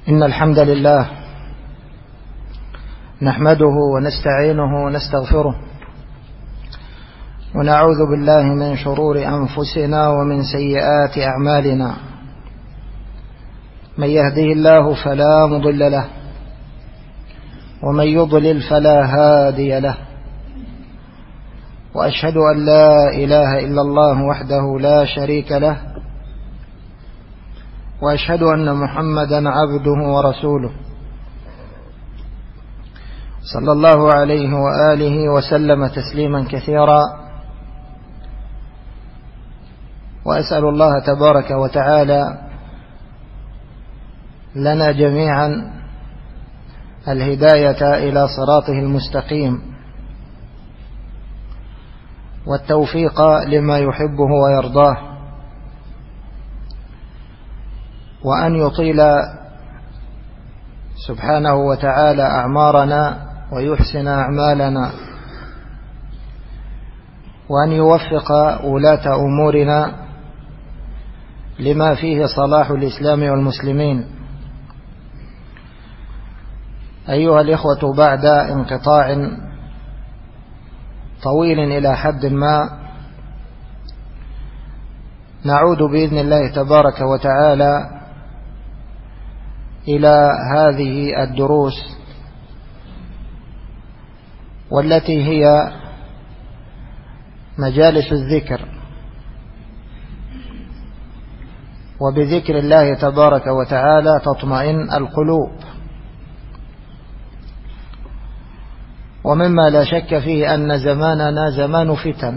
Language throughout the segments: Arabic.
إن الحمد لله نحمده ونستعينه ونستغفره ونعوذ بالله من شرور أنفسنا ومن سيئات أعمالنا. من يهده الله فلا مضل له ومن يضلل فلا هادي له، وأشهد أن لا إله إلا الله وحده لا شريك له، وأشهد أن محمدا عبده ورسوله صلى الله عليه وآله وسلم تسليما كثيرا. وأسأل الله تبارك وتعالى لنا جميعا الهداية إلى صراطه المستقيم والتوفيق لما يحبه ويرضاه، وأن يطيل سبحانه وتعالى أعمارنا ويحسن أعمالنا، وأن يوفق ولاة أمورنا لما فيه صلاح الإسلام والمسلمين. أيها الإخوة، بعد انقطاع طويل إلى حد ما نعود بإذن الله تبارك وتعالى إلى هذه الدروس، والتي هي مجالس الذكر، وبذكر الله تبارك وتعالى تطمئن القلوب. ومما لا شك فيه أن زماننا زمان فتن،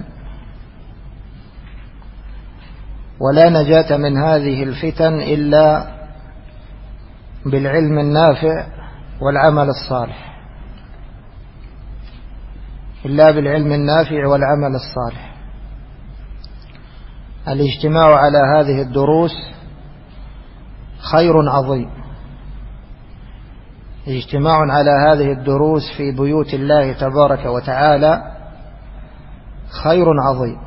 ولا نجاة من هذه الفتن إلا بالعلم النافع والعمل الصالح، إلا بالعلم النافع والعمل الصالح. الاجتماع على هذه الدروس خير عظيم، اجتماع على هذه الدروس في بيوت الله تبارك وتعالى خير عظيم،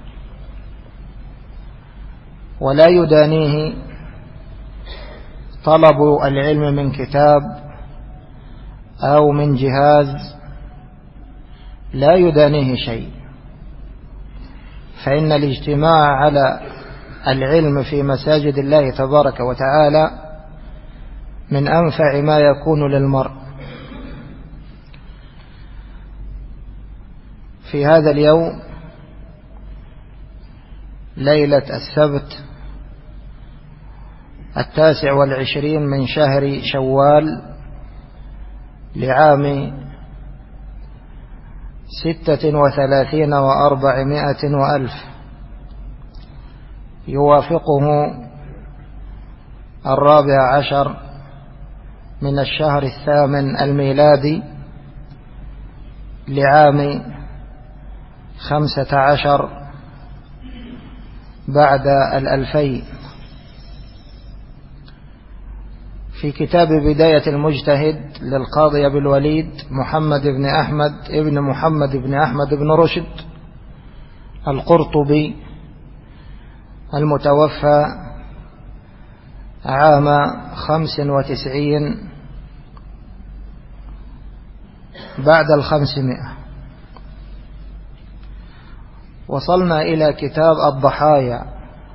ولا يدانيه طلب العلم من كتاب أو من جهاز، لا يدانيه شيء. فإن الاجتماع على العلم في مساجد الله تبارك وتعالى من أنفع ما يكون للمرء. في هذا اليوم ليلة السبت 29 من شهر شوال لعام 36 و400 وألف، يوافقه 14 من الشهر 8 الميلادي لعام 15 بعد 2000. في كتاب بداية المجتهد للقاضي أبي الوليد محمد بن أحمد بن رشد القرطبي المتوفى عام 95 بعد 500، وصلنا إلى كتاب الضحايا،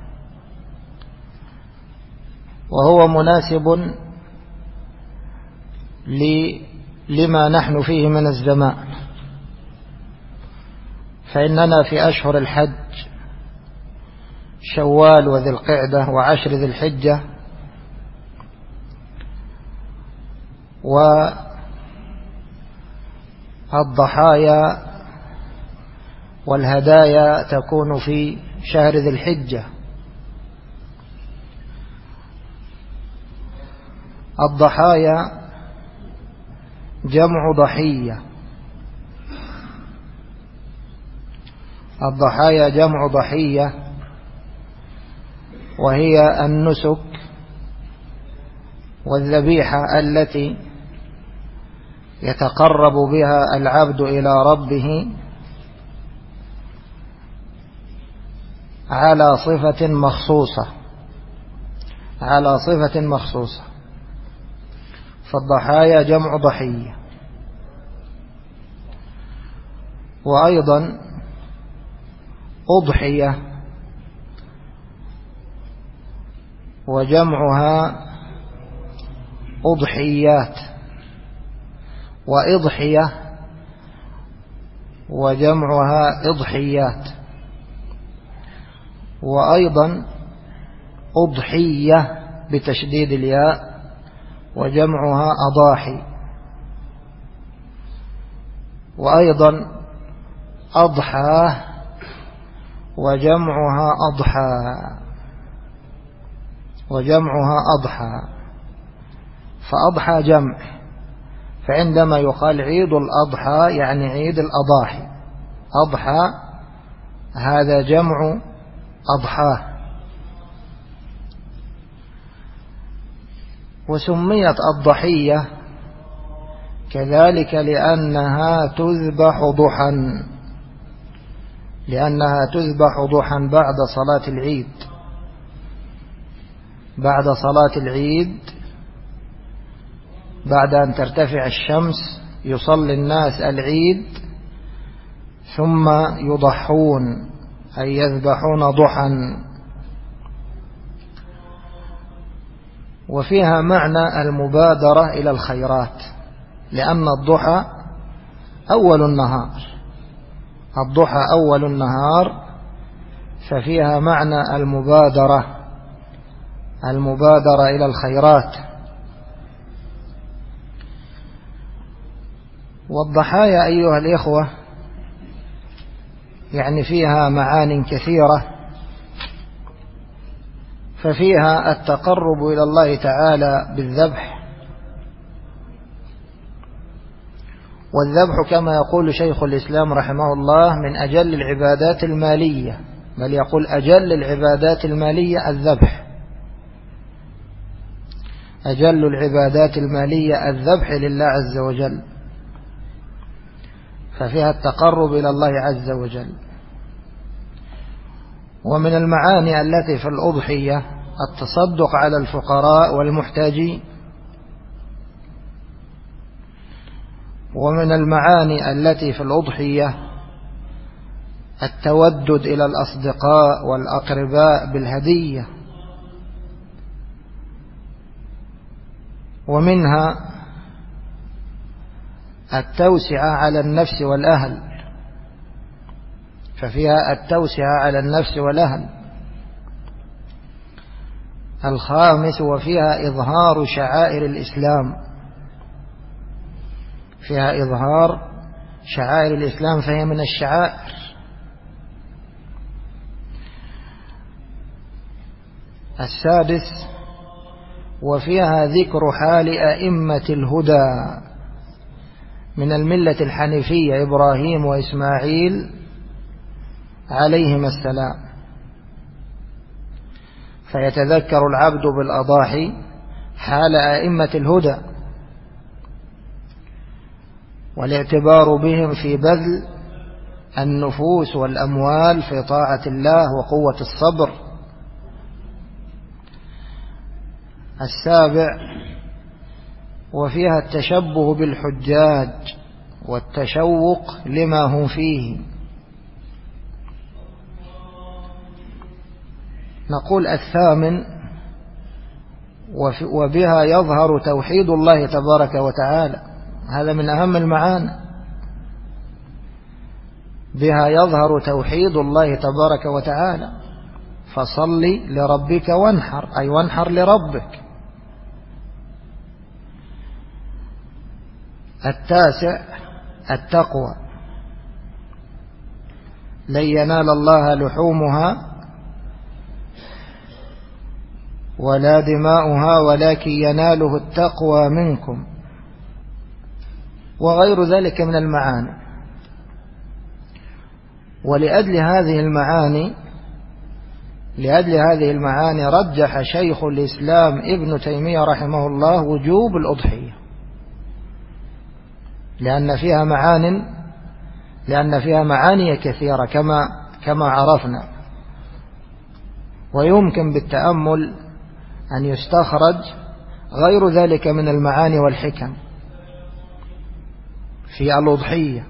وهو مناسب لما نحن فيه من الزمان. فإننا في أشهر الحج شوال وذي القعدة وعشر ذي الحجة، والضحايا والهدايا تكون في شهر ذي الحجة. الضحايا جمع ضحية، الضحايا جمع ضحية، وهي النسك والذبيحة التي يتقرب بها العبد إلى ربه على صفة مخصوصة، على صفة مخصوصة. فالضحايا جمع ضحية. وأيضا أضحية وجمعها أضحيات، وإضحية وجمعها إضحيات، وأيضا أضحية بتشديد الياء وجمعها أضاحي، وأيضا أضحى وجمعها أضحى، فأضحى جمع، فعندما يقال عيد الأضحى يعني عيد الأضاحي، أضحى هذا جمع أضحاه. وسميت الضحية كذلك لأنها تذبح ضحى بعد صلاة العيد. بعد صلاة العيد بعد أن ترتفع الشمس يصلي الناس العيد ثم يضحون أي يذبحون ضحى. وفيها معنى المبادرة إلى الخيرات، لأن الضحى أول النهار، ففيها معنى المبادرة إلى الخيرات. والضحايا أيها الإخوة يعني فيها معان كثيرة، ففيها التقرب إلى الله تعالى بالذبح، والذبح كما يقول شيخ الإسلام رحمه الله من أجل العبادات المالية، بل يقول أجل العبادات المالية الذبح، أجل العبادات المالية الذبح لله عز وجل، ففيها التقرب إلى الله عز وجل. ومن المعاني التي في الأضحية التصدق على الفقراء والمحتاجين. ومن المعاني التي في الأضحية التودد إلى الأصدقاء والأقرباء بالهدية. ومنها التوسعة على النفس والأهل، ففيها التوسعة على النفس والأهل. الخامس وفيها إظهار شعائر الإسلام، فيها إظهار شعائر الإسلام، فهي من الشعائر. السادس وفيها ذكر حال أئمة الهدى من الملة الحنيفية إبراهيم وإسماعيل عليهما السلام، فيتذكر العبد بالأضاحي حال أئمة الهدى والاعتبار بهم في بذل النفوس والأموال في طاعة الله وقوة الصبر. السابع وفيها التشبه بالحجاج والتشوق لما هم فيه. نقول الثامن وبها يظهر توحيد الله تبارك وتعالى، هذا من أهم المعاني، بها يظهر توحيد الله تبارك وتعالى، فصل لربك وانحر، أي وانحر لربك. التاسع التقوى، لن ينال الله لحومها ولا دماؤها ولكن يناله التقوى منكم، وغير ذلك من المعاني. ولأجل هذه المعاني رجح شيخ الإسلام ابن تيمية رحمه الله وجوب الأضحية، لأن فيها معاني كثيرة كما عرفنا، ويمكن بالتأمل أن يستخرج غير ذلك من المعاني والحكم في الأضحية.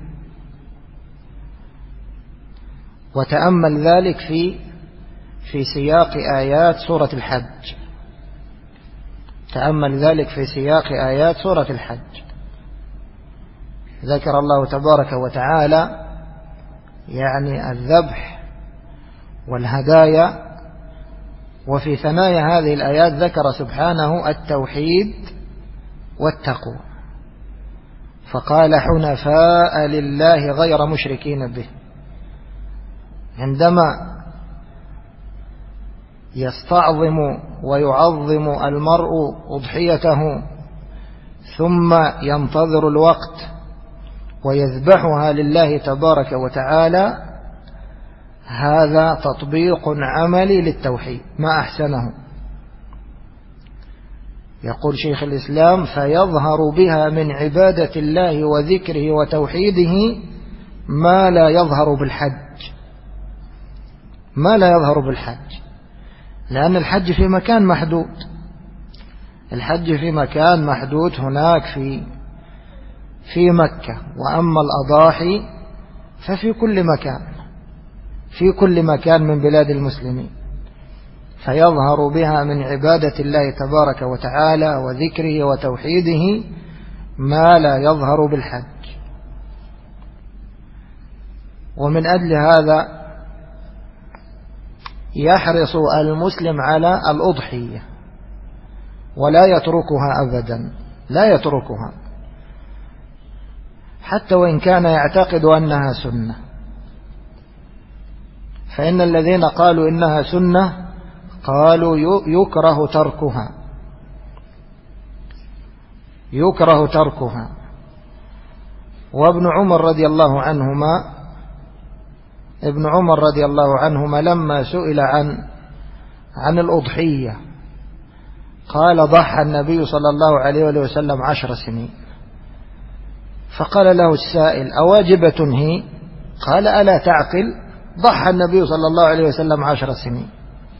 وتأمل ذلك في سياق آيات سورة الحج. تأمل ذلك في سياق آيات سورة الحج. ذكر الله تبارك وتعالى يعني الذبح والهدايا، وفي ثنايا هذه الآيات ذكر سبحانه التوحيد والتقوى، فقال حنفاء لله غير مشركين به. عندما يستعظم ويعظم المرء أضحيته ثم ينتظر الوقت ويذبحها لله تبارك وتعالى، هذا تطبيق عملي للتوحيد ما أحسنه. يقول شيخ الإسلام: فيظهر بها من عبادة الله وذكره وتوحيده ما لا يظهر بالحج. ما لا يظهر بالحج، لأن الحج في مكان محدود. الحج في مكان محدود هناك في مكة، وأما الأضاحي ففي كل مكان، في كل مكان من بلاد المسلمين. فيظهر بها من عبادة الله تبارك وتعالى وذكره وتوحيده ما لا يظهر بالحج. ومن أجل هذا يحرص المسلم على الأضحية ولا يتركها أبدا، لا يتركها حتى وإن كان يعتقد أنها سنة. فإن الذين قالوا إنها سنة قالوا يكره تركها، يكره تركها. وابن عمر رضي الله عنهما، ابن عمر رضي الله عنهما لما سئل عن الأضحية قال: ضحى النبي صلى الله عليه وسلم 10 سنين. فقال له السائل: أواجبة هي؟ قال: ألا تعقل؟ ضحى النبي صلى الله عليه وسلم 10 سنين.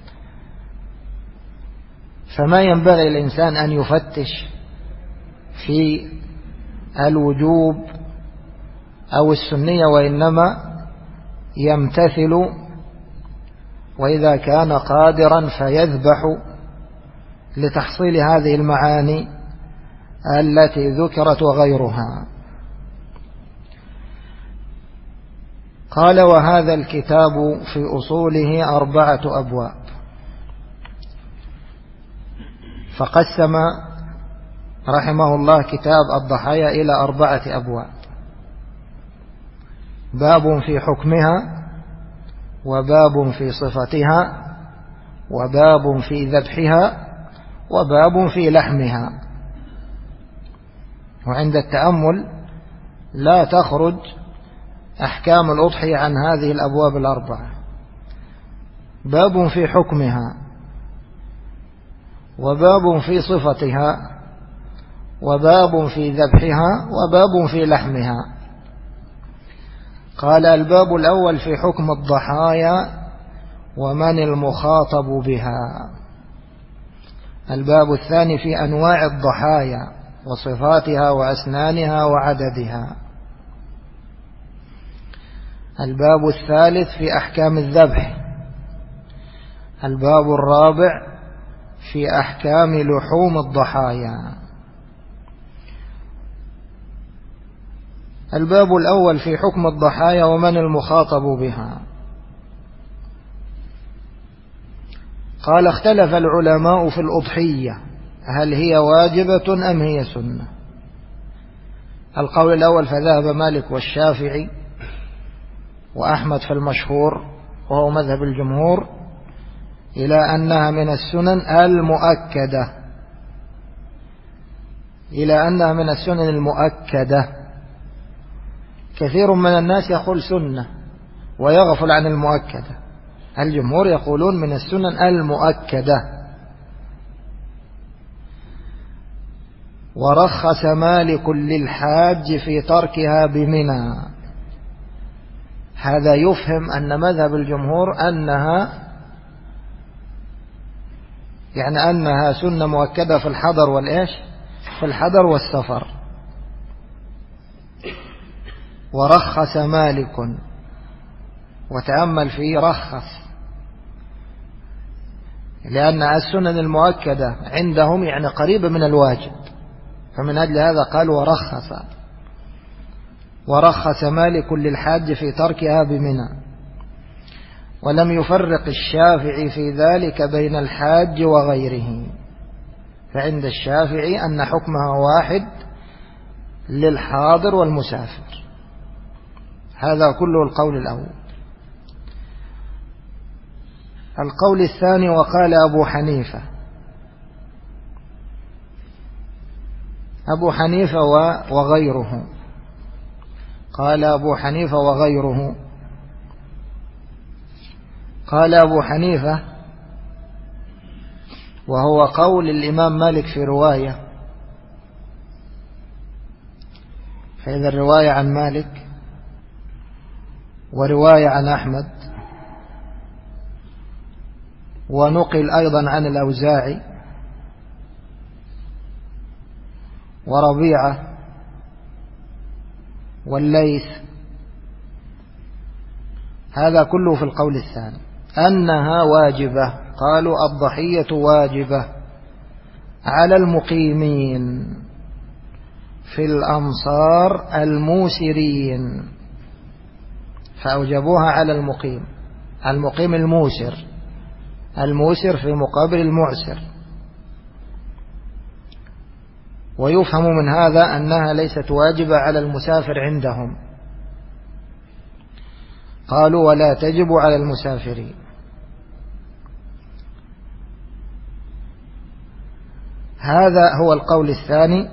فما ينبغي الإنسان أن يفتش في الوجوب أو السنية، وإنما يمتثل، وإذا كان قادرا فيذبح لتحصيل هذه المعاني التي ذكرت وغيرها. قال: وهذا الكتاب في أصوله 4 أبواب. فقسم رحمه الله كتاب الضحايا إلى 4 أبواب: باب في حكمها، وباب في صفتها، وباب في ذبحها، وباب في لحمها. وعند التأمل لا تخرج أحكام الأضحية عن هذه الأبواب 4: باب في حكمها، وباب في صفتها، وباب في ذبحها، وباب في لحمها. قال: الباب الأول في حكم الضحايا ومن المخاطب بها. الباب الثاني في أنواع الضحايا وصفاتها وأسنانها وعددها. الباب الثالث في أحكام الذبح. الباب الرابع في أحكام لحوم الضحايا. الباب الأول في حكم الضحايا ومن المخاطب بها. قال: اختلف العلماء في الأضحية هل هي واجبة أم هي سنة. القول الأول فذهب مالك والشافعي وأحمد في المشهور وهو مذهب الجمهور إلى أنها من السنن المؤكدة، إلى أنها من السنن المؤكدة. كثير من الناس يقول سنة ويغفل عن المؤكدة. الجمهور يقولون من السنن المؤكدة. ورخص مالك للحاج في تركها بمنى. هذا يفهم أن مذهب الجمهور أنها يعني أنها سنة مؤكدة في الحضر والإيش، في الحضر والسفر. ورخص مالك، وتأمل فيه رخص، لأن السنن المؤكدة عندهم يعني قريبة من الواجب، فمن أجل هذا قال ورخص. ورخص مالك للحاج في تركها بمنى، ولم يفرق الشافعي في ذلك بين الحاج وغيره، فعند الشافعي أن حكمها واحد للحاضر والمسافر. هذا كله القول الأول. القول الثاني وقال أبو حنيفة، أبو حنيفة وغيره، قال أبو حنيفة وغيره. قال أبو حنيفة وهو قول الإمام مالك في رواية، فإذا الرواية عن مالك ورواية عن أحمد، ونقل أيضا عن الأوزاعي وربيعة والليث، هذا كله في القول الثاني أنها واجبة. قالوا الضحية واجبة على المقيمين في الأمصار الموسرين، فأوجبوها على المقيم. المقيم الموسر، الموسر في مقابل المعسر. ويفهم من هذا أنها ليست واجبة على المسافر عندهم. قالوا ولا تجب على المسافرين. هذا هو القول الثاني،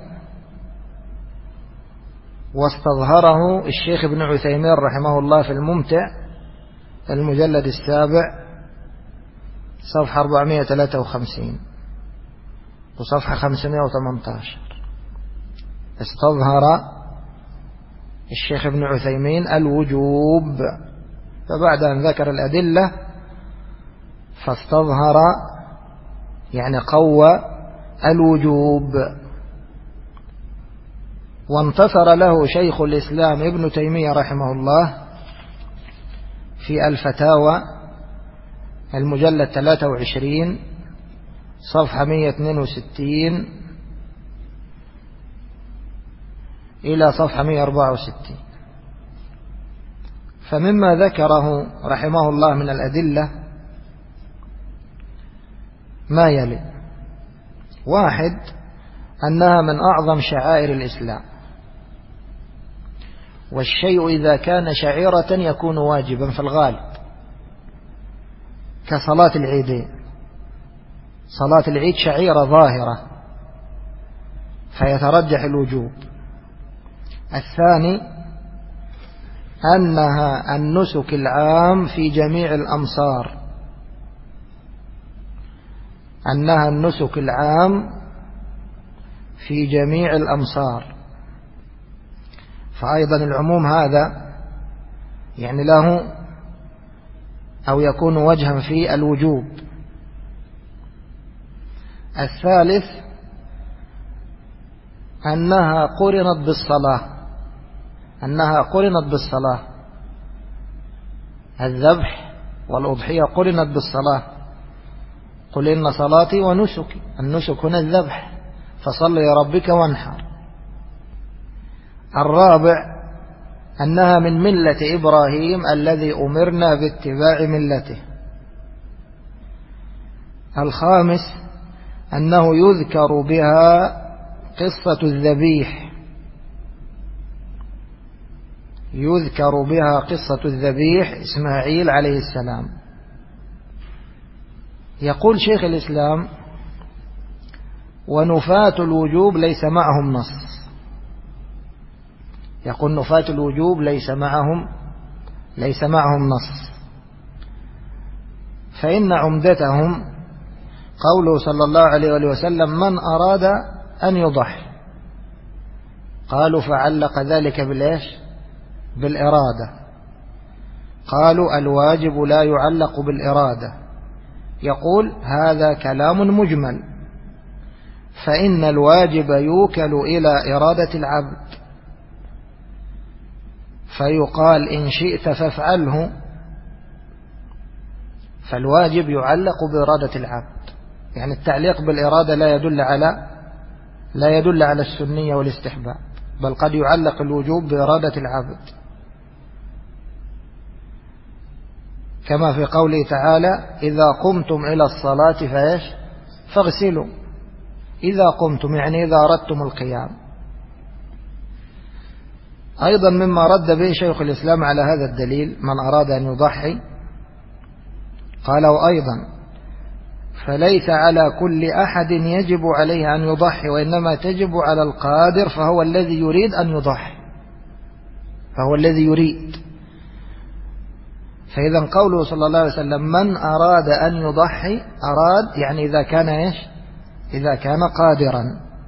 واستظهره الشيخ ابن عثيمين رحمه الله في الممتع المجلد 7 صفحة 453 وصفحة 518. استظهر الشيخ ابن عثيمين الوجوب، فبعد أن ذكر الأدلة فاستظهر يعني قوى الوجوب. وانتصر له شيخ الإسلام ابن تيمية رحمه الله في الفتاوى المجلد 23 صفحة 162 إلى صفحة 164. فمما ذكره رحمه الله من الأدلة ما يلي: واحد، أنها من أعظم شعائر الإسلام، والشيء إذا كان شعيرة يكون واجبا في الغالب، كصلاة العيدين. صلاة العيد شعيرة ظاهرة فيترجح الوجوب. الثاني أنها النسك العام في جميع الأمصار، أنها النسك العام في جميع الأمصار، فأيضا العموم هذا يعني له أو يكون وجها في الوجوب. الثالث أنها قرنت بالصلاة، أنها قرنت بالصلاة، الذبح والأضحية قرنت بالصلاة. قل إن صلاتي ونسكي، النسك هنا الذبح، فصل لربك وانحر. الرابع أنها من ملة إبراهيم الذي أمرنا باتباع ملته. الخامس أنه يذكر بها قصة الذبيح، يذكر بها قصة الذبيح إسماعيل عليه السلام. يقول شيخ الإسلام: ونفاة الوجوب ليس معهم نص. يقول نفاة الوجوب ليس معهم نص، فإن عمدتهم قوله صلى الله عليه وسلم: من أراد أن يضحي. قالوا فعلق ذلك بالإيش؟ بالإرادة. قالوا الواجب لا يعلق بالإرادة، يقول هذا كلام مجمل، فإن الواجب يوكل إلى إرادة العبد، فيقال إن شئت فافعله، فالواجب يعلق بإرادة العبد. يعني التعليق بالإرادة لا يدل على السنية والاستحباب، بل قد يعلق الوجوب بإرادة العبد، كما في قوله تعالى إذا قمتم إلى الصلاة فاغسلوا. إذا قمتم يعني إذا أردتم القيام. أيضا مما رد به شيخ الإسلام على هذا الدليل من أراد أن يضحي قالوا أيضا فليس على كل أحد يجب عليه أن يضحي، وإنما تجب على القادر فهو الذي يريد أن يضحي، فهو الذي يريد. فإذا قوله صلى الله عليه وسلم من أراد أن يضحي، أراد يعني إذا كان إذا كان قادرا،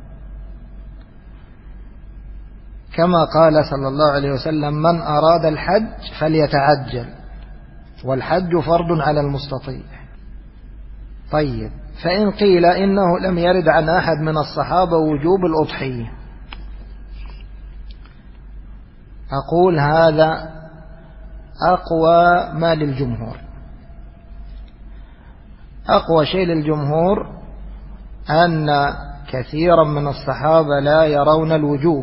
كما قال صلى الله عليه وسلم من أراد الحج فليتعجل، والحج فرض على المستطيع. طيب، فإن قيل إنه لم يرد عن أحد من الصحابة وجوب الأضحية، أقول هذا أقوى ما للجمهور. أقوى شيء للجمهور أن كثيرا من الصحابة لا يرون الوجوب.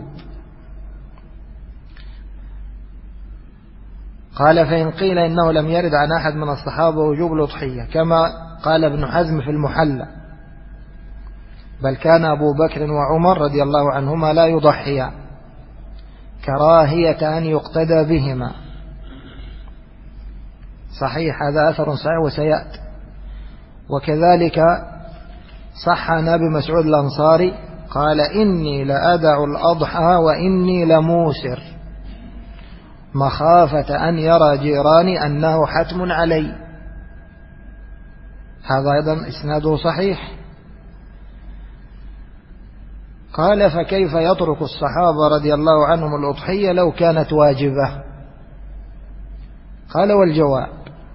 قال فإن قيل إنه لم يرد عن أحد من الصحابة وجوب الأضحية، كما قال ابن حزم في المحلى، بل كان أبو بكر وعمر رضي الله عنهما لا يضحيان كراهية أن يقتدى بهما. صحيح، هذا أثر صحيح وسيأتي. وكذلك صح عن أبي مسعود الأنصاري قال إني لأدع الأضحى وإني لموسر مخافة أن يرى جيراني أنه حتم علي. هذا أيضا إسناده صحيح. قال فكيف يترك الصحابة رضي الله عنهم الأضحية لو كانت واجبة؟ قال والجواب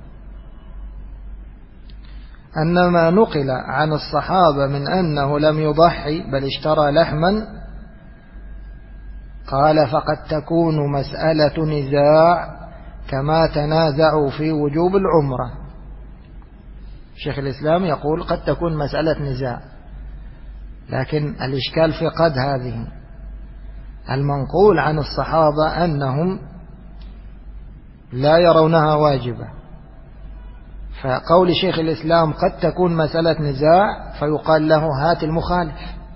أن ما نقل عن الصحابة من أنه لم يضحي بل اشترى لحما، قال فقد تكون مسألة نزاع كما تنازعوا في وجوب العمرة. شيخ الإسلام يقول قد تكون مسألة نزاع، لكن الإشكال في قد هذه المنقول عن الصحابة أنهم لا يرونها واجبة، فقول شيخ الإسلام قد تكون مسألة نزاع فيقال له هات المخالف،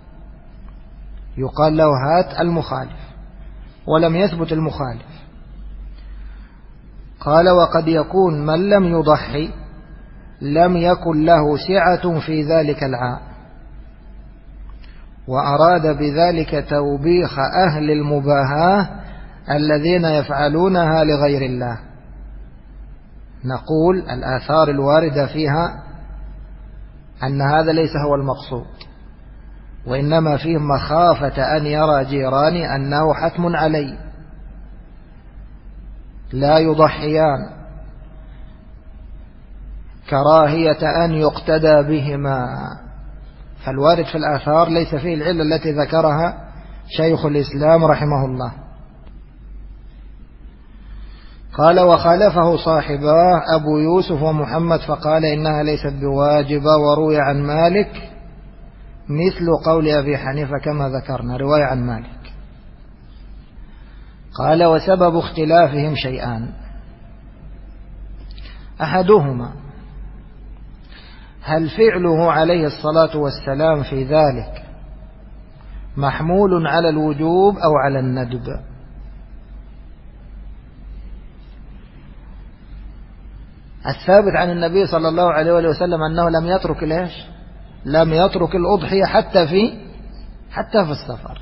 يقال له هات المخالف، ولم يثبت المخالف. قال وقد يكون من لم يضحي لم يكن له سعة في ذلك العام، وأراد بذلك توبيخ أهل المباهاة الذين يفعلونها لغير الله. نقول الآثار الواردة فيها أن هذا ليس هو المقصود، وإنما فيه مخافة أن يرى جيراني أنه حتم علي لا يضحيان كراهية أن يقتدى بهما. فالوارد في الآثار ليس فيه العلة التي ذكرها شيخ الإسلام رحمه الله. قال وخالفه صاحباه أبو يوسف ومحمد فقال إنها ليست بواجبة، وروي عن مالك مثل قول أبي حنيفة كما ذكرنا، رواية عن مالك. قال وسبب اختلافهم شيئان، أحدهما هل فعله عليه الصلاة والسلام في ذلك محمول على الوجوب أو على الندب؟ الثابت عن النبي صلى الله عليه وسلم أنه لم يترك لم يترك الأضحية حتى في السفر،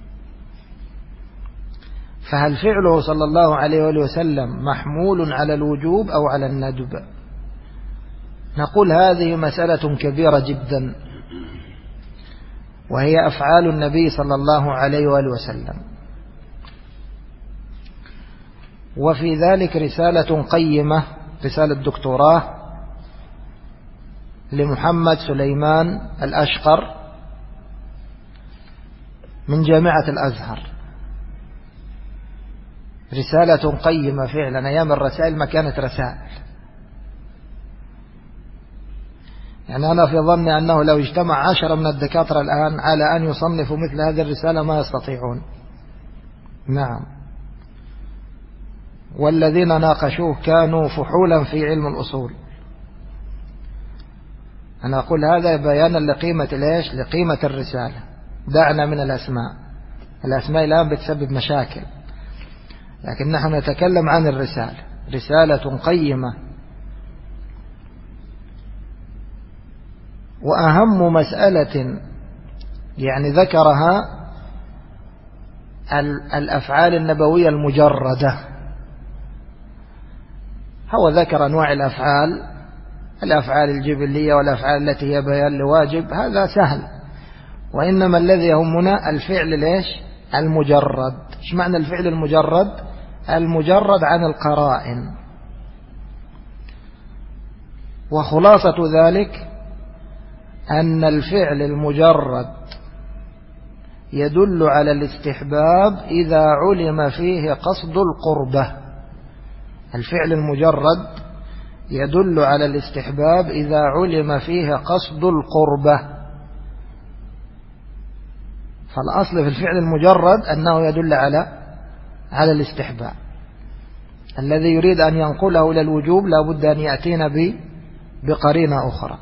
فهل فعله صلى الله عليه وسلم محمول على الوجوب أو على الندب؟ نقول هذه مسألة كبيرة جدا، وهي أفعال النبي صلى الله عليه وسلم، وفي ذلك رسالة قيمة، رسالة دكتوراه لمحمد سليمان الأشقر من جامعة الأزهر، رسالة قيمة فعلا. أيام الرسائل ما كانت رسائل، يعني أنا في ظني أنه لو اجتمع 10 من الدكاترة الآن على أن يصنفوا مثل هذه الرسالة ما يستطيعون. نعم، والذين ناقشوه كانوا فحولا في علم الأصول. أنا أقول هذا بيانا لقيمة ليش؟ لقيمة الرسالة. دعنا من الأسماء، الأسماء الآن بتسبب مشاكل، لكن نحن نتكلم عن الرسالة، رسالة قيمة. وأهم مسألة يعني ذكرها الأفعال النبوية المجردة. هو ذكر أنواع الأفعال الجبلية والأفعال التي هي بيان لواجب، هذا سهل. وإنما الذي يهمنا الفعل ليش؟ المجرد. إيش معنى الفعل المجرد؟ المجرد عن القرائن. وخلاصة ذلك أن الفعل المجرد يدل على الاستحباب إذا علم فيه قصد القربة. الفعل المجرد يدل على الاستحباب إذا علم فيه قصد القربة. فالأصل في الفعل المجرد أنه يدل على الاستحباب. الذي يريد أن ينقله إلى الوجوب لابد أن يأتينا بقرينة أخرى.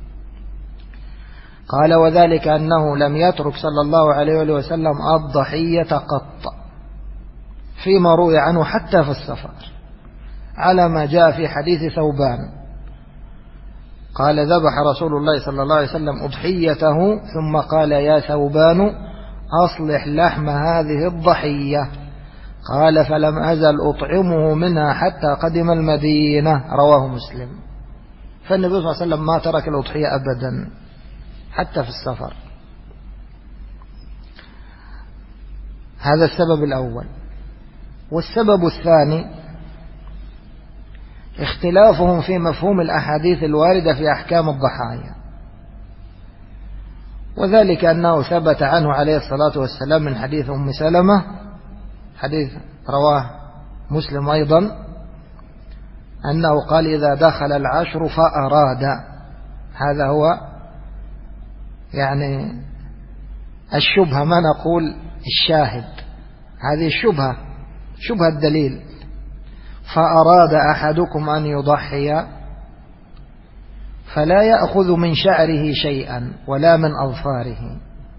قال وذلك أنه لم يترك صلى الله عليه وسلم الضحية قط فيما روي عنه حتى في السفر، على ما جاء في حديث ثوبان قال ذبح رسول الله صلى الله عليه وسلم أضحيته ثم قال يا ثوبان أصلح لحم هذه الضحية. قال فلم أزل أطعمه منها حتى قدم المدينة. رواه مسلم. فالنبي صلى الله عليه وسلم ما ترك الأضحية أبدا حتى في السفر. هذا السبب الأول. والسبب الثاني اختلافهم في مفهوم الأحاديث الواردة في أحكام الضحايا، وذلك أنه ثبت عنه عليه الصلاة والسلام من حديث أم سلمة، حديث رواه مسلم أيضا، أنه قال إذا دخل العشر فأراد. هذا هو يعني الشبهة، ما نقول الشاهد، هذه الشبهة، شبهة الدليل. فأراد أحدكم أن يضحي فلا يأخذ من شعره شيئا ولا من أظفاره.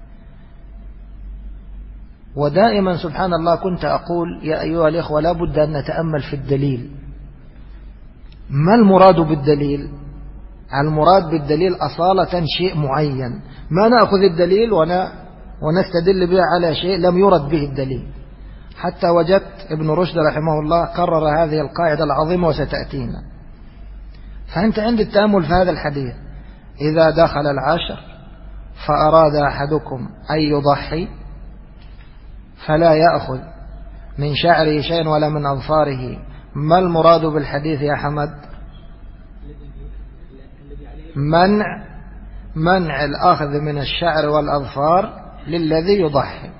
ودائما سبحان الله كنت أقول يا أيها الإخوة لا بد أن نتأمل في الدليل. ما المراد بالدليل؟ المراد بالدليل أصالة شيء معين، ما نأخذ الدليل ونستدل به على شيء لم يرد به الدليل. حتى وجدت ابن رشد رحمه الله قرر هذه القاعدة العظيمة وستأتينا. فأنت عند التأمل في هذا الحديث إذا دخل العشر فأراد أحدكم أن يضحي فلا يأخذ من شعره شيئا ولا من أظفاره. ما المراد بالحديث يا حمد؟ منع الأخذ من الشعر والأظفار للذي يضحي.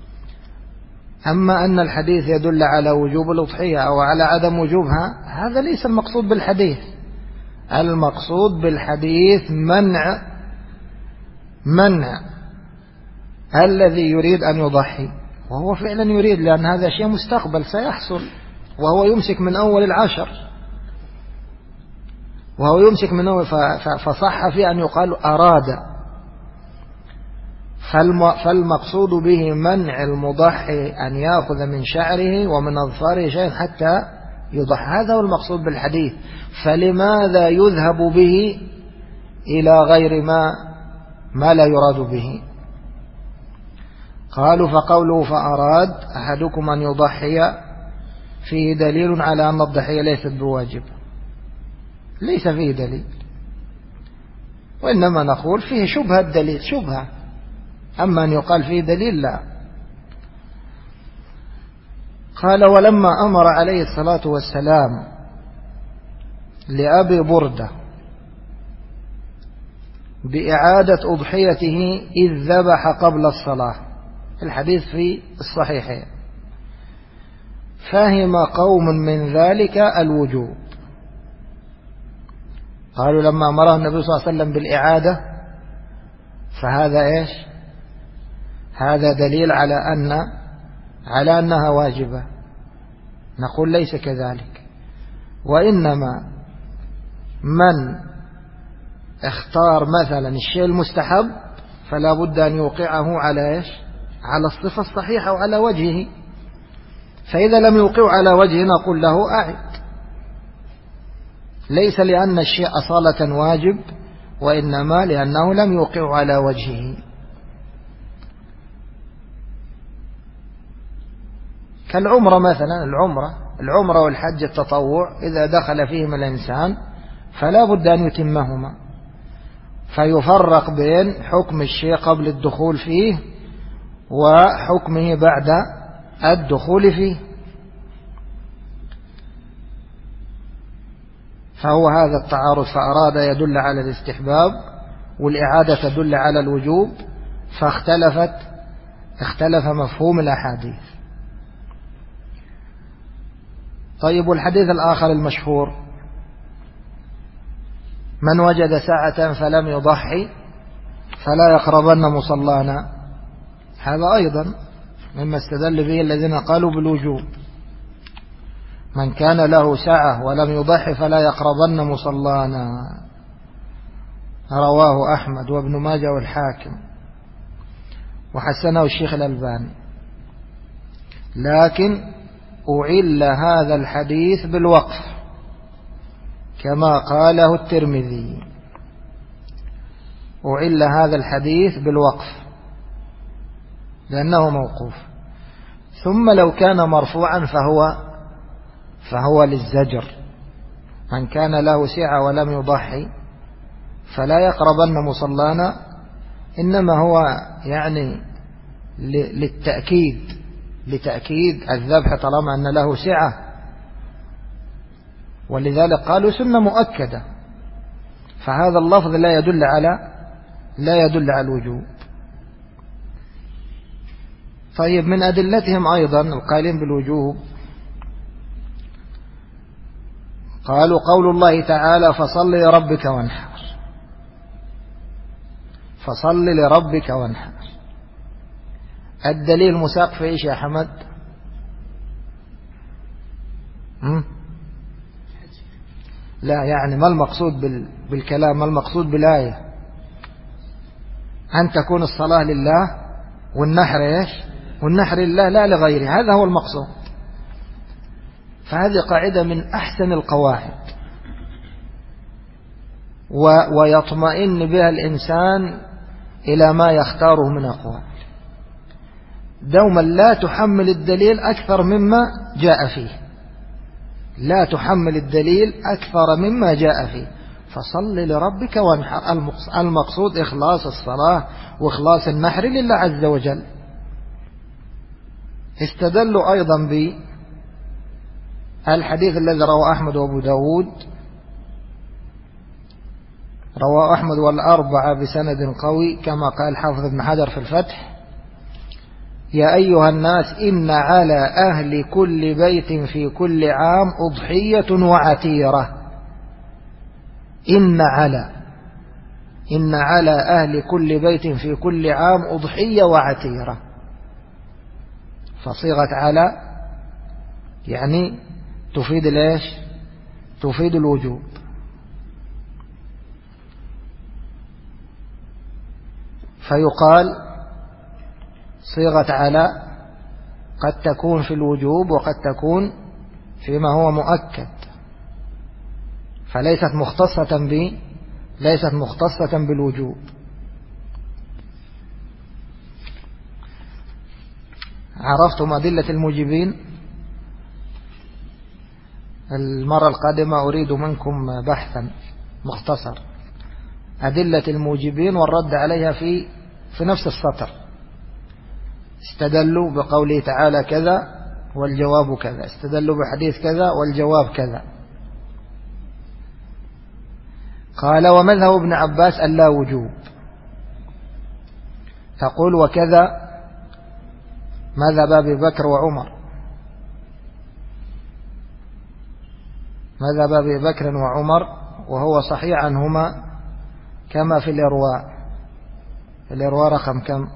أما أن الحديث يدل على وجوب الأضحية أو على عدم وجوبها، هذا ليس المقصود بالحديث. المقصود بالحديث منع الذي يريد أن يضحي، وهو فعلا يريد، لأن هذا شيء مستقبل سيحصل، وهو يمسك من أول العشر، وهو يمسك من أول، فصح في أن يقال أراد. فالمقصود به منع المضحي أن يأخذ من شعره ومن أظفاره شيء حتى يضحي، هذا هو المقصود بالحديث. فلماذا يذهب به إلى غير ما لا يراد به؟ قالوا فقوله فأراد أحدكم أن يضحي فيه دليل على أن الضحية ليست بواجب، ليس فيه دليل، وإنما نقول فيه شبهة الدليل، شبهة. أما أن يقال فيه دليل لا. قال ولما أمر عليه الصلاة والسلام لأبي بردة بإعادة أضحيته إذ ذبح قبل الصلاة. الحديث في الصحيحين. فهم قوم من ذلك الوجوب، قالوا لما أمره النبي صلى الله عليه وسلم بالإعادة فهذا إيش؟ هذا دليل على أنها واجبة. نقول ليس كذلك، وإنما من اختار مثلا الشيء المستحب فلا بد أن يوقعه على إيش؟ على الصفة الصحيحة وعلى وجهه. فإذا لم يوقع على وجهه نقول له أعد، ليس لأن الشيء أصالة واجب، وإنما لأنه لم يوقع على وجهه. كالعمرة مثلا، العمرة والحج التطوع إذا دخل فيهما الإنسان فلا بد أن يتمهما، فيفرق بين حكم الشيء قبل الدخول فيه وحكمه بعد الدخول فيه. فهو هذا التعارض، فأراد يدل على الاستحباب والإعادة تدل على الوجوب، اختلف مفهوم الأحاديث. طيب، والحديث الآخر المشهور: من وجد ساعة فلم يضحي فلا يقربن مصلانا، هذا أيضا مما استدل به الذين قالوا بالوجوب. من كان له ساعة ولم يضحي فلا يقربن مصلانا، رواه أحمد وابن ماجه والحاكم وحسنه الشيخ الألباني. لكن أعل هذا الحديث بالوقف كما قاله الترمذي، أعل هذا الحديث بالوقف لأنه موقوف. ثم لو كان مرفوعا فهو للزجر: من كان له سعة ولم يضحي فلا يقربن مصلانا، إنما هو يعني لتأكيد الذبح طالما أن له سعة، ولذلك قالوا سنة مؤكدة، فهذا اللفظ لا يدل على الوجوب. طيب، من أدلتهم أيضا القائلين بالوجوب قالوا قول الله تعالى: فصل لربك وانحر. فصل لربك وانحر، الدليل مساق في إيش يا حمد؟ لا، يعني ما المقصود بالكلام، ما المقصود بالآية؟ أن تكون الصلاة لله والنحر إيش؟ والنحر لله لا لغيره، هذا هو المقصود. فهذه قاعدة من أحسن القواعد ويطمئن بها الإنسان إلى ما يختاره من أقوال. دوما لا تحمل الدليل أكثر مما جاء فيه، لا تحمل الدليل أكثر مما جاء فيه. فصل لربك وانحر، المقصود إخلاص الصلاة وإخلاص النحر لله عز وجل. استدلوا أيضا بالحديث الذي رواه أحمد وأبو داود، رواه أحمد والأربعة بسند قوي كما قال حافظ ابن حجر في الفتح: يا أيها الناس إن على أهل كل بيت في كل عام أضحية وعتيرة. إن على أهل كل بيت في كل عام أضحية وعتيرة. فصيغة على يعني تفيد ليش؟ تفيد الوجوب. فيقال صيغة على قد تكون في الوجوب وقد تكون فيما هو مؤكد، فليست مختصة بالوجوب. عرفتم أدلة الموجبين؟ المرة القادمة أريد منكم بحثا مختصر أدلة الموجبين والرد عليها في نفس السطر. استدلوا بقوله تعالى كذا والجواب كذا، استدلوا بحديث كذا والجواب كذا. قال ومذهب ابن عباس ألا وجوب. تقول وكذا مذهب أبي بكر وعمر، مذهب أبي بكر وعمر، وهو صحيح عنهما كما في الإرواء. الإرواء رقم كم؟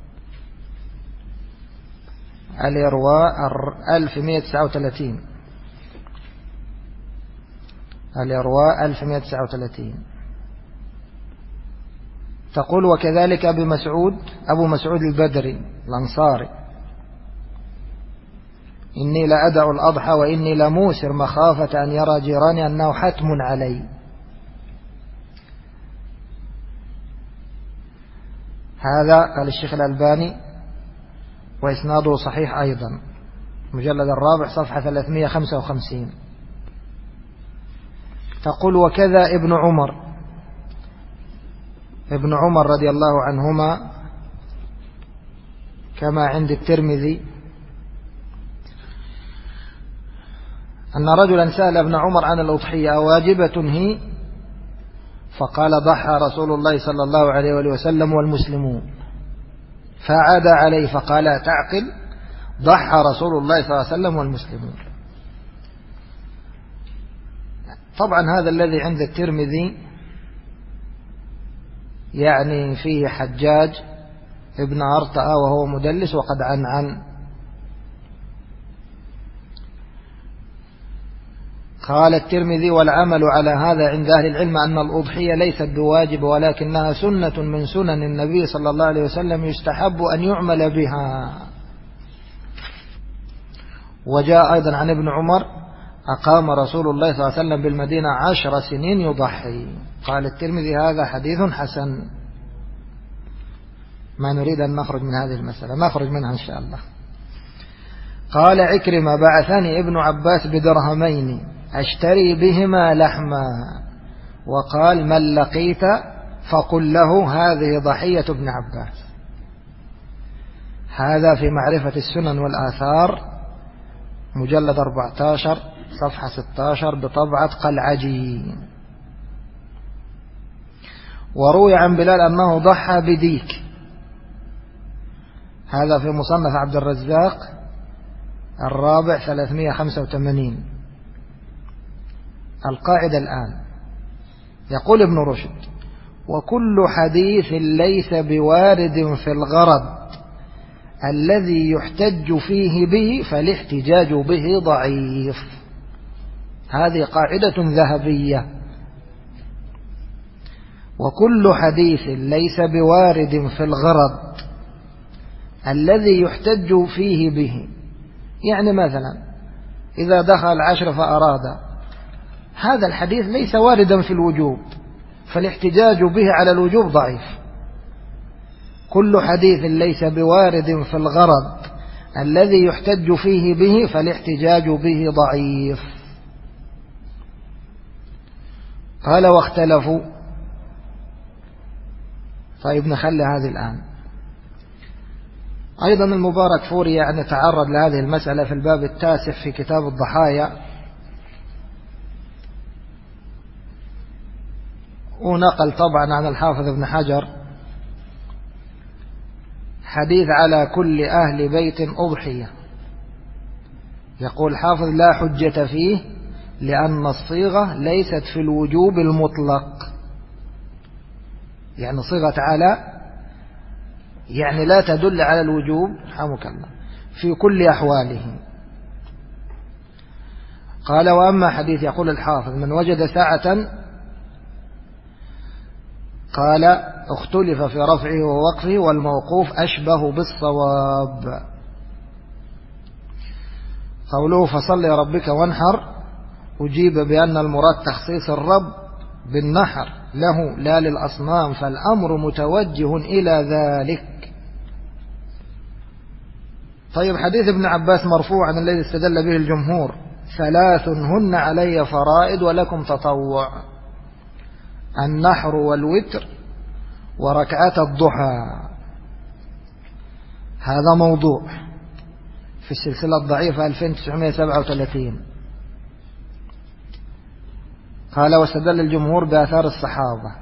الإرواء 1139. الإرواء 1139. تقول وكذلك أبو مسعود البدري الأنصاري: إني لأدع الأضحى وإني لموسر مخافة أن يرى جيراني أنه حتم علي. هذا قال الشيخ الألباني وإسناده صحيح أيضا، مجلد 4 صفحة 355. تقول وكذا ابن عمر رضي الله عنهما كما عند الترمذي أن رجلا سأل ابن عمر عن الأضحية واجبة هي؟ فقال ضحى رسول الله صلى الله عليه وسلم والمسلمون. فعاد عليه فقال تعقل، ضحى رسول الله صلى الله عليه وسلم والمسلمون. طبعا هذا الذي عند الترمذي يعني فيه حجاج ابن أرطأ وهو مدلس وقد عن. قال الترمذي والعمل على هذا عند أهل العلم أن الأضحية ليست بواجب ولكنها سنة من سنن النبي صلى الله عليه وسلم يستحب أن يعمل بها. وجاء أيضا عن ابن عمر: أقام رسول الله صلى الله عليه وسلم بالمدينة 10 سنين يضحي. قال الترمذي هذا حديث حسن. ما نريد أن نخرج من هذه المسألة، نخرج منها إن شاء الله. قال عكرمة: بعثني ابن عباس بدرهمين أشتري بهما لحما، وقال من لقيت فقل له هذه ضحية ابن عباس. هذا في معرفة السنن والآثار مجلد 14 صفحة 16 بطبعة قلعجي. وروي عن بلال أنه ضحى بديك. هذا في مصنف عبد الرزاق 4 385. القاعدة الآن يقول ابن رشد: وكل حديث ليس بوارد في الغرض الذي يحتج فيه به فالاحتجاج به ضعيف. هذه قاعدة ذهبية. وكل حديث ليس بوارد في الغرض الذي يحتج فيه به، يعني مثلا إذا دخل 10 فأراد، هذا الحديث ليس واردا في الوجوب فالاحتجاج به على الوجوب ضعيف. كل حديث ليس بوارد في الغرض الذي يحتج فيه به فالاحتجاج به ضعيف. قال واختلفوا. طيب نخلي هذه الآن. أيضا المبارك فوري يعني تعرض لهذه المسألة في الباب 9 في كتاب الضحايا، ونقل طبعا عن الحافظ ابن حجر حديث على كل أهل بيت أضحية. يقول الحافظ لا حجة فيه لأن الصيغة ليست في الوجوب المطلق، يعني صيغة على يعني لا تدل على الوجوب رحمك الله في كل أحواله. قال وأما حديث يقول الحافظ من وجد ساعة، قال اختلف في رفعه ووقفه والموقوف أشبه بالصواب. قوله فصل ربك وانحر أجيب بأن المراد تخصيص الرب بالنحر له لا للأصنام، فالأمر متوجه إلى ذلك. طيب حديث ابن عباس مرفوعا الذي استدل به الجمهور: 3 هن علي فرائض ولكم تطوع: النحر والوتر وركعات الضحى. هذا موضوع في السلسلة الضعيفة 2937. قال واستدل الجمهور بآثار الصحابة.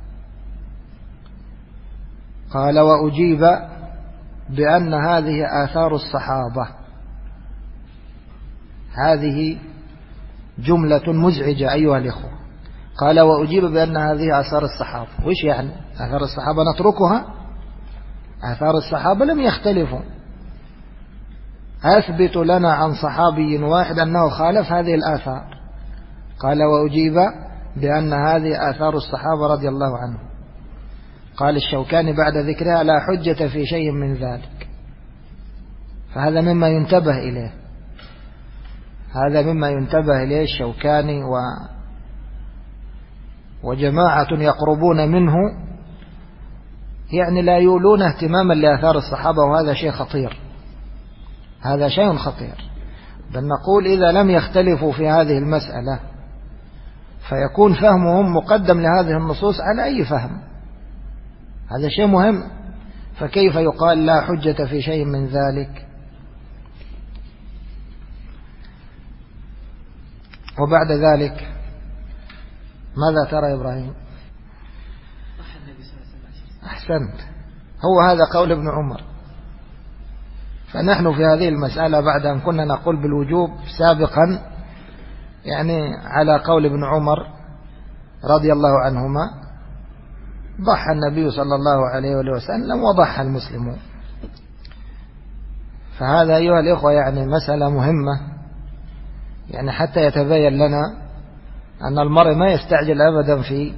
قال وأجيب بأن هذه آثار الصحابة. هذه جملة مزعجة أيها الإخوة. قال وأجيب بأن هذه آثار الصحابة. وإيش يعني آثار الصحابة نتركها؟ آثار الصحابة لم يختلفوا. أثبت لنا عن صحابي واحد أنه خالف هذه الآثار. قال وأجيب بأن هذه آثار الصحابة رضي الله عنهم. قال الشوكاني بعد ذكرها لا حجة في شيء من ذلك. فهذا مما ينتبه إليه، هذا مما ينتبه إليه الشوكاني وجماعة يقربون منه، يعني لا يولون اهتماما لآثار الصحابة، وهذا شيء خطير، هذا شيء خطير. بل نقول إذا لم يختلفوا في هذه المسألة فيكون فهمهم مقدم لهذه النصوص على أي فهم، هذا شيء مهم. فكيف يقال لا حجة في شيء من ذلك؟ وبعد ذلك ماذا ترى يا إبراهيم؟ أحسنت، هو هذا قول ابن عمر. فنحن في هذه المسألة بعد أن كنا نقول بالوجوب سابقا، يعني على قول ابن عمر رضي الله عنهما، ضحى النبي صلى الله عليه وسلم وضحى المسلمون. فهذا أيها الإخوة يعني مسألة مهمة، يعني حتى يتبين لنا أن المرء ما يستعجل أبدا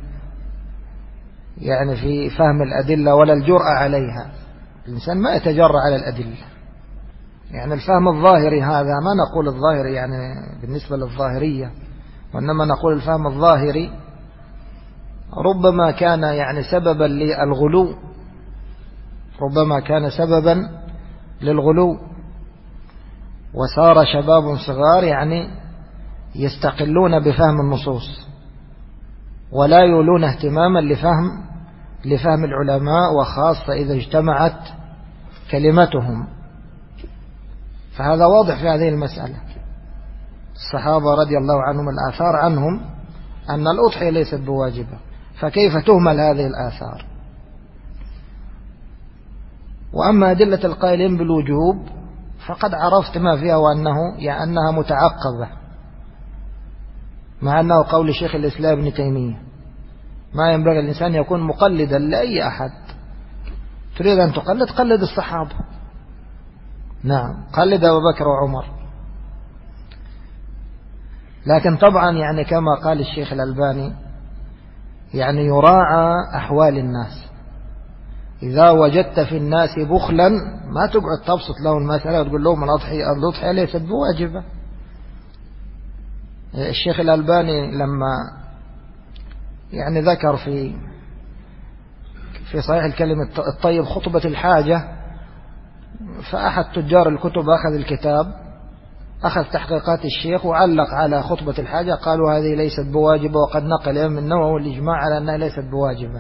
في فهم الأدلة ولا الجرأة عليها. الإنسان ما يتجرأ على الأدلة، يعني الفهم الظاهري هذا، ما نقول الظاهري يعني بالنسبة للظاهرية، وإنما نقول الفهم الظاهري ربما كان يعني سببا للغلو، ربما كان سببا للغلو، وصار شباب صغار يعني يستقلون بفهم النصوص ولا يولون اهتماما لفهم العلماء، وخاصة إذا اجتمعت كلمتهم. فهذا واضح في هذه المسألة. الصحابة رضي الله عنهم الآثار عنهم أن الأضحية ليست بواجبة، فكيف تهمل هذه الآثار؟ وأما أدلة القائلين بالوجوب فقد عرفت ما فيها، أنها متعقبة، مع أنه قول شيخ الإسلام ابن تيمية ما ينبغي الإنسان يكون مقلدا لأي أحد. تريد أن تقلد، قلد الصحابة، نعم، قلد أبو بكر وعمر. لكن طبعا يعني كما قال الشيخ الألباني يعني يراعى أحوال الناس. إذا وجدت في الناس بخلا ما تقعد تبسط له المسألة وتقول لهم الأضحية ليست بواجبة. الشيخ الألباني لما يعني ذكر في صحيح الكلمة الطيب خطبة الحاجة، فأحد تجار الكتب أخذ الكتاب، أخذ تحقيقات الشيخ وعلق على خطبة الحاجة، قالوا هذه ليست بواجبة، وقد نقل الإمام النووي والإجماع على أنها ليست بواجبة.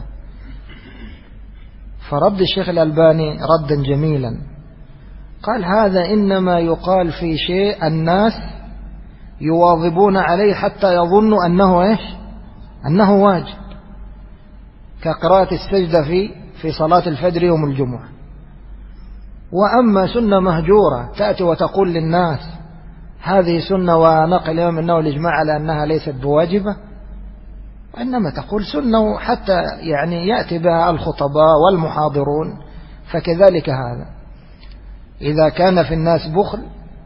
فرد الشيخ الألباني ردا جميلا، قال هذا إنما يقال في شيء الناس يواظبون عليه حتى يظنوا أنه واجب، كقراءة السجدة في صلاة الفجر يوم الجمعة. وأما سنة مهجورة تأتي وتقول للناس هذه سنة، ونقل الإمام النووي الإجماع على أنها ليست بواجبة، وإنما تقول سنة حتى يعني يأتي بها الخطباء والمحاضرون. فكذلك هذا إذا كان في الناس بخل،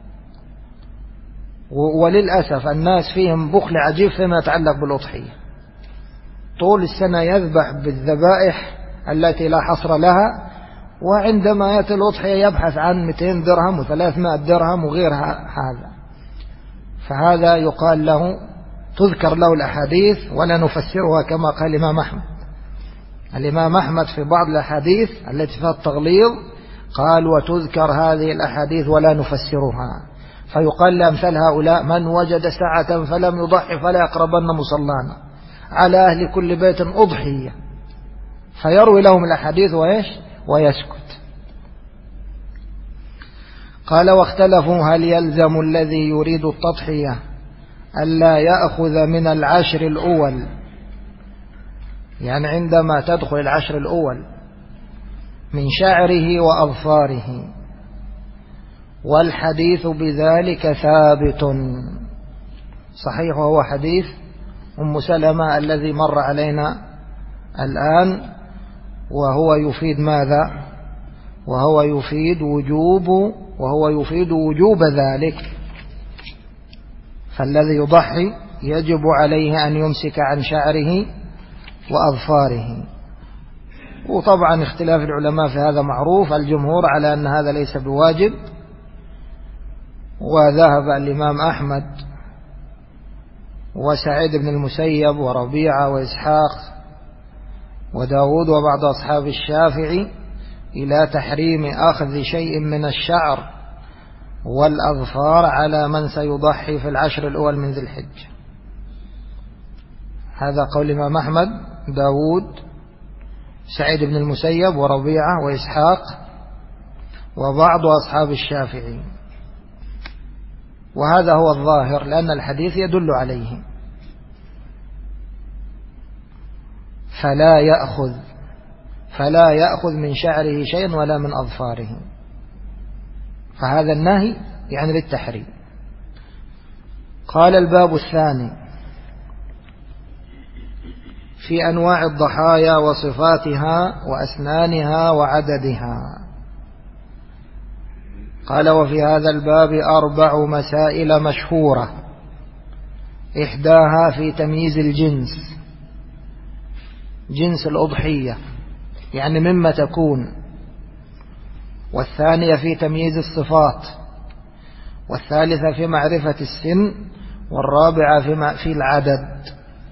وللأسف الناس فيهم بخل عجيب فيما يتعلق بالأضحية، طول السنة يذبح بالذبائح التي لا حصر لها، وعندما يأتي الأضحية يبحث عن 200 درهم و300 درهم وغيرها. هذا فهذا يقال له تذكر له الأحاديث ولا نفسرها كما قال الإمام أحمد. الإمام أحمد في بعض الأحاديث التي فيها التغليظ قال وتذكر هذه الأحاديث ولا نفسرها، فيقال لأمثال هؤلاء من وجد ساعة فلم يضحي فلا يقربن مصلانا، على أهل كل بيت أضحية، فيروي لهم الأحاديث ويسكت. قال واختلفوا هل يلزم الذي يريد التضحية ألا يأخذ من العشر الأول، يعني عندما تدخل العشر الأول، من شعره وأظفاره، والحديث بذلك ثابت صحيح، وهو حديث أم سلمة الذي مر علينا الآن، وهو يفيد ماذا؟ وهو يفيد وجوب ذلك. فالذي يضحي يجب عليه أن يمسك عن شعره وأظفاره. وطبعا اختلاف العلماء في هذا معروف، الجمهور على أن هذا ليس بواجب، وذهب الإمام أحمد وسعيد بن المسيب وربيعة وإسحاق وداود وبعض أصحاب الشافعي إلى تحريم أخذ شيء من الشعر والأظفار على من سيضحي في العشر الأول من ذي الحجة. هذا قول الإمام أحمد، داود، سعيد بن المسيب وربيعة وإسحاق وبعض أصحاب الشافعي، وهذا هو الظاهر لأن الحديث يدل عليه. فلا يأخذ من شعره شيء ولا من أظفاره، فهذا النهي يعني للتحريم. قال الباب الثاني في أنواع الضحايا وصفاتها وأسنانها وعددها. قال وفي هذا الباب 4 مسائل مشهورة، إحداها في تمييز الجنس، جنس الأضحية يعني مما تكون، والثانية في تمييز الصفات، والثالثة في معرفة السن، والرابعة في العدد.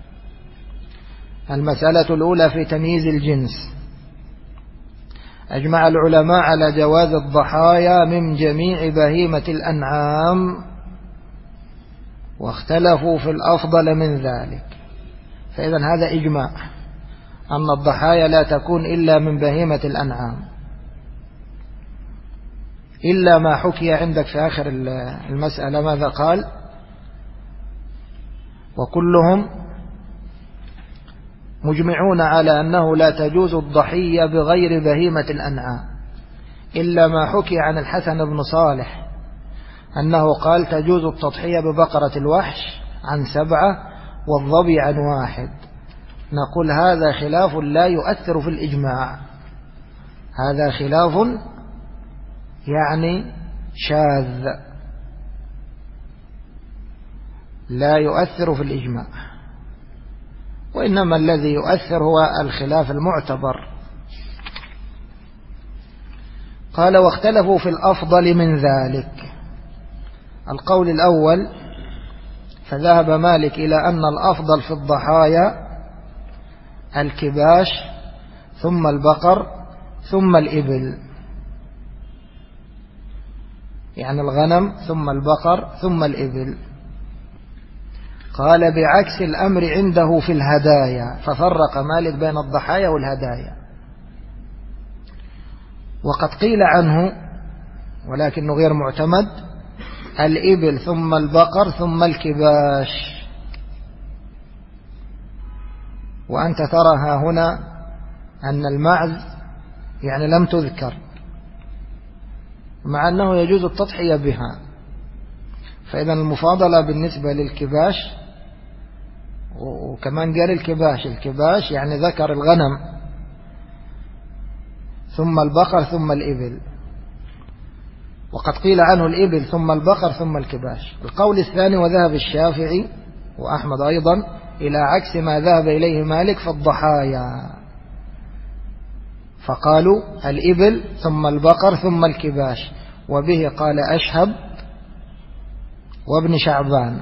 المسألة الأولى في تمييز الجنس. أجمع العلماء على جواز الضحايا من جميع بهيمة الأنعام، واختلفوا في الأفضل من ذلك. فإذا هذا إجماع أن الضحايا لا تكون إلا من بهيمة الأنعام، إلا ما حكي عندك في آخر المسألة. ماذا قال؟ وكلهم مجمعون على أنه لا تجوز الضحية بغير بهيمة الأنعام، إلا ما حكي عن الحسن بن صالح أنه قال تجوز التضحية ببقرة الوحش عن 7 والظبي عن 1. نقول هذا خلاف لا يؤثر في الإجماع، هذا خلاف يعني شاذ لا يؤثر في الإجماع، وإنما الذي يؤثر هو الخلاف المعتبر. قال واختلفوا في الأفضل من ذلك. القول الأول فذهب مالك إلى أن الأفضل في الضحايا الكباش ثم البقر ثم الإبل، يعني الغنم ثم البقر ثم الإبل. قال بعكس الأمر عنده في الهدايا، ففرق مالك بين الضحايا والهدايا. وقد قيل عنه ولكنه غير معتمد الإبل ثم البقر ثم الكباش. وأنت ترى هنا أن المعز يعني لم تذكر، مع أنه يجوز التضحية بها. فإذا المفاضلة بالنسبة للكباش، وكمان قال الكباش يعني ذكر الغنم ثم البقر ثم الإبل، وقد قيل عنه الإبل ثم البقر ثم الكباش. القول الثاني وذهب الشافعي وأحمد أيضا إلى عكس ما ذهب إليه مالك في الضحايا، فقالوا الإبل ثم البقر ثم الكباش. وبه قال أشهب وابن شعبان.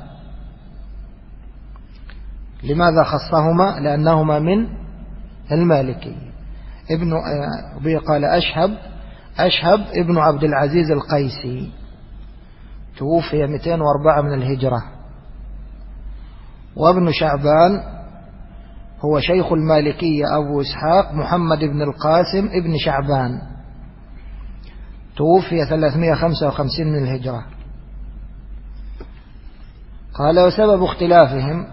لماذا خصهما؟ لأنهما من المالكية. به قال أشهب ابن عبد العزيز القيسي، توفي 204 من الهجرة. وابن شعبان هو شيخ المالكية أبو إسحاق محمد بن القاسم ابن شعبان، توفي 355 من الهجرة. قال وسبب اختلافهم،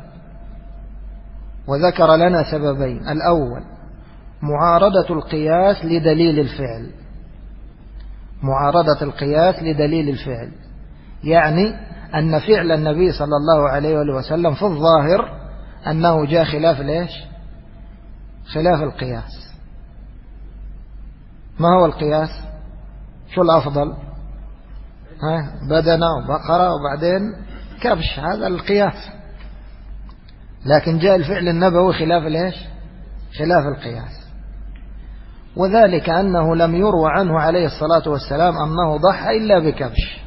وذكر لنا سببين: الأول معارضة القياس لدليل الفعل، معارضة القياس لدليل الفعل، يعني أن فعل النبي صلى الله عليه وسلم في الظاهر أنه جاء خلاف ليش؟ خلاف القياس. ما هو القياس؟ شو الأفضل؟ بدنة وبقرة وبعدين كبش، هذا القياس. لكن جاء الفعل النبوي خلاف ليش؟ خلاف القياس. وذلك أنه لم يروى عنه عليه الصلاة والسلام أنه ضحى إلا بكبش.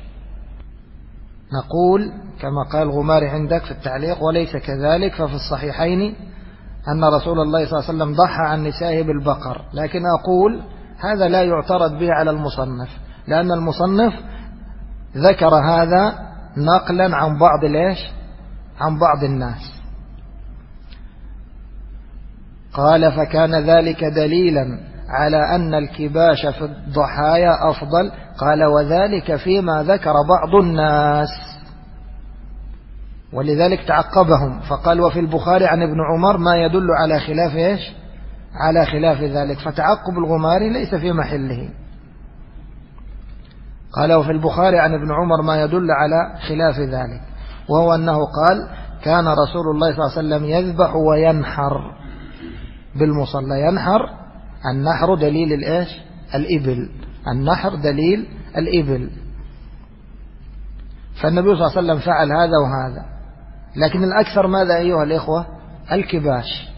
نقول كما قال غماري عندك في التعليق: وليس كذلك، ففي الصحيحين أن رسول الله صلى الله عليه وسلم ضحى عن نسائه بالبقر. لكن أقول هذا لا يعترض به على المصنف، لأن المصنف ذكر هذا نقلا عن بعض ليش؟ عن بعض الناس. قال: فكان ذلك دليلا على أن الكباش في الضحايا أفضل. قال: وذلك فيما ذكر بعض الناس. ولذلك تعقبهم فقال: وفي البخاري عن ابن عمر ما يدل على خلاف إيش؟ على خلاف ذلك. فتعقب الغماري ليس في محله. قال: وفي البخاري عن ابن عمر ما يدل على خلاف ذلك، وهو أنه قال: كان رسول الله صلى الله عليه وسلم يذبح وينحر بالمصلى. ينحر، النحر دليل الإيش؟ الإبل. النحر دليل الإبل. فالنبي صلى الله عليه وسلم فعل هذا وهذا، لكن الأكثر ماذا أيها الإخوة؟ الكباش.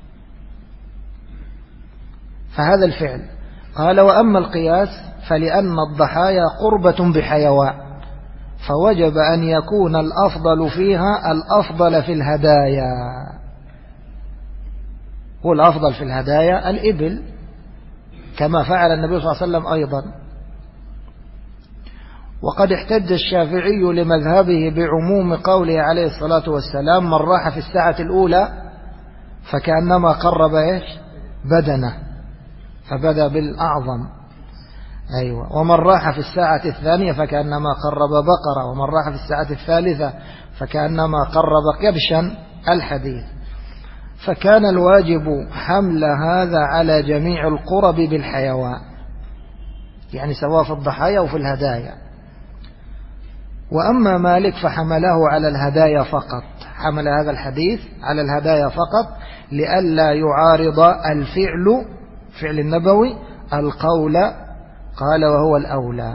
فهذا الفعل. قال: وأما القياس فلأن الضحايا قربة بحيوان، فوجب أن يكون الأفضل فيها الأفضل في الهدايا. هو الأفضل في الهدايا الإبل، كما فعل النبي صلى الله عليه وسلم أيضا. وقد احتج الشافعي لمذهبه بعموم قوله عليه الصلاة والسلام: من راح في الساعة الأولى فكأنما قرب إيش؟ بدنه، فبدأ بالأعظم. أيوة. ومن راح في الساعة الثانية فكأنما قرب بقرة، ومن راح في الساعة الثالثة فكأنما قرب كبشا، الحديث. فكان الواجب حمل هذا على جميع القرب بالحيوان، يعني سواء في الضحايا وفي الهدايا. وأما مالك فحمله على الهدايا فقط، حمل هذا الحديث على الهدايا فقط لئلا يعارض الفعل، فعل النبوي، القول. قال: وهو الأولى.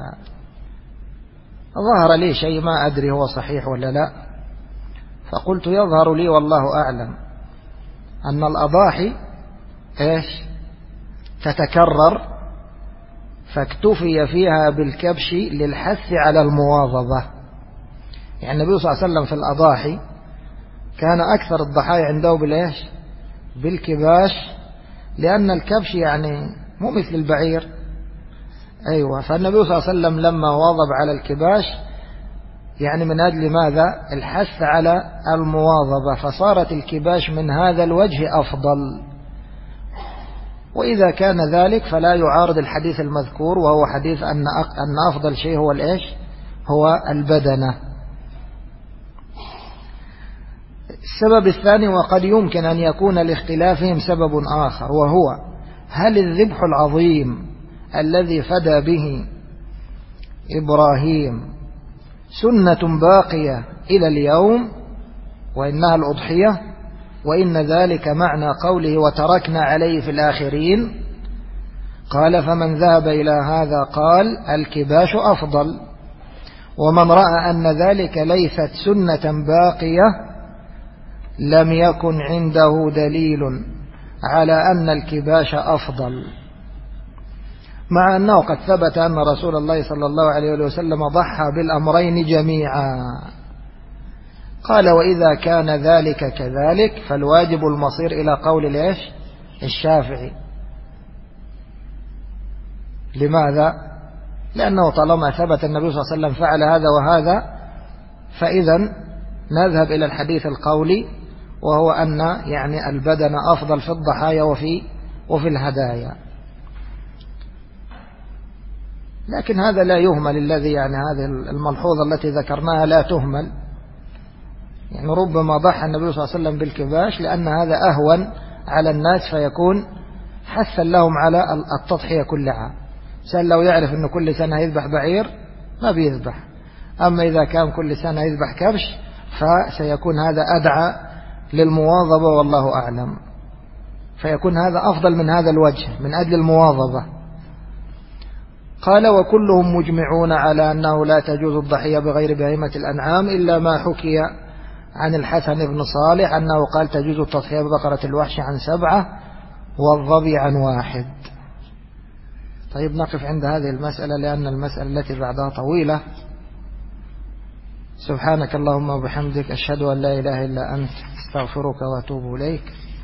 ظهر لي شيء ما أدري هو صحيح ولا لا، فقلت يظهر لي والله أعلم أن الأضاحي إيش؟ تتكرر، فاكتفي فيها بالكبش للحث على المواظبة. يعني النبي صلى الله عليه وسلم في الأضاحي كان أكثر الضحايا عنده بالإيش؟ بالكباش، لأن الكبش يعني مو مثل البعير. أيوة. فالنبي صلى الله عليه وسلم لما واظب على الكباش يعني من أجل ماذا؟ الحث على المواظبة، فصارت الكباش من هذا الوجه أفضل. وإذا كان ذلك فلا يعارض الحديث المذكور، وهو حديث أن أفضل شيء هو الإيش؟ هو البدنة. السبب الثاني: وقد يمكن أن يكون لاختلافهم سبب آخر، وهو هل الذبح العظيم الذي فدى به إبراهيم سنة باقية إلى اليوم وإنها الأضحية، وإن ذلك معنى قوله: وتركنا عليه في الآخرين. قال: فمن ذهب إلى هذا قال الكباش أفضل. ومن رأى أن ذلك ليست سنة باقية لم يكن عنده دليل على أن الكباش أفضل، مع أنه قد ثبت أن رسول الله صلى الله عليه وسلم ضحى بالأمرين جميعا. قال: وإذا كان ذلك كذلك فالواجب المصير إلى قول ليش؟ الشافعي. لماذا؟ لأنه طالما ثبت النبي صلى الله عليه وسلم فعل هذا وهذا، فإذا نذهب إلى الحديث القولي، وهو أن يعني البدن أفضل في الضحايا وفي الهدايا. لكن هذا لا يهمل، الذي يعني هذه الملحوظة التي ذكرناها لا تهمل، يعني ربما ضحى النبي صلى الله عليه وسلم بالكباش لأن هذا أهون على الناس فيكون حثا لهم على التضحية كل عام. سأل لو يعرف أنه كل سنة يذبح بعير ما بيذبح، أما إذا كان كل سنة يذبح كبش فسيكون هذا أدعى للمواظبة والله أعلم، فيكون هذا أفضل من هذا الوجه من أجل المواظبة. قال وكلهم مجمعون على أنه لا تجوز الضحية بغير بهيمة الأنعام إلا ما حكي عن الحسن بن صالح أنه قال تجوز التضحية ببقرة الوحش عن 7 والظبي عن 1. طيب نقف عند هذه المسألة لأن المسألة التي بعدها طويلة. سبحانك اللهم وبحمدك أشهد أن لا إله إلا أنت استغفرك وأتوب إليك.